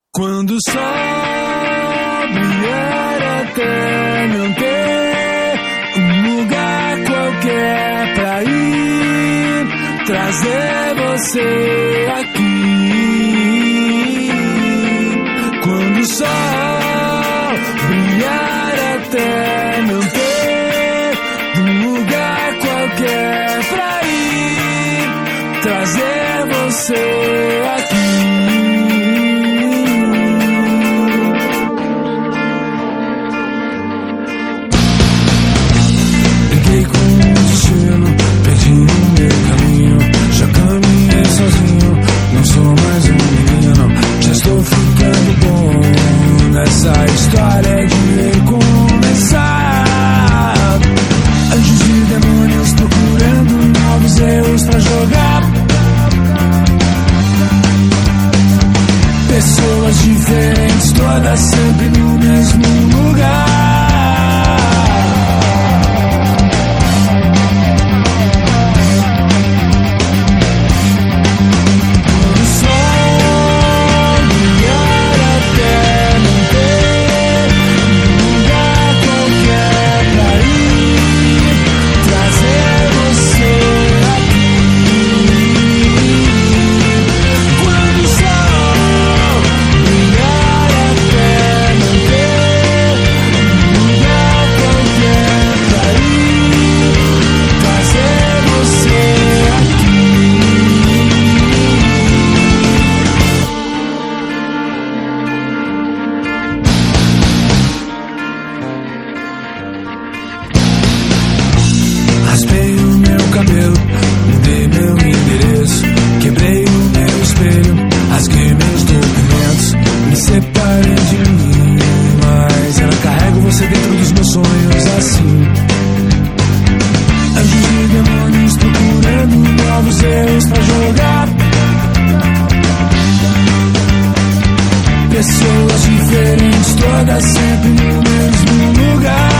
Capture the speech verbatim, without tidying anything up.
Quando o sol brilhar até não ter um lugar qualquer pra ir, trazer você aqui. Quando o sol brilhar até não ter um lugar qualquer pra ir, trazer você aqui. Perdi o meu caminho, já caminhei sozinho. Não sou mais um menino, já estou ficando bom nessa história de recomeçar. Anjos e demônios procurando novos erros pra jogar. Pessoas diferentes, todas sempre no mesmo lugar. Raspei o meu cabelo, mudei meu endereço, quebrei o meu espelho, rasguei meus documentos, me separei de mim, mas ainda carrego você dentro dos meus sonhos assim. Anjos e demônios procurando novos erros pra jogar. Pessoas diferentes, todas sempre no mesmo lugar.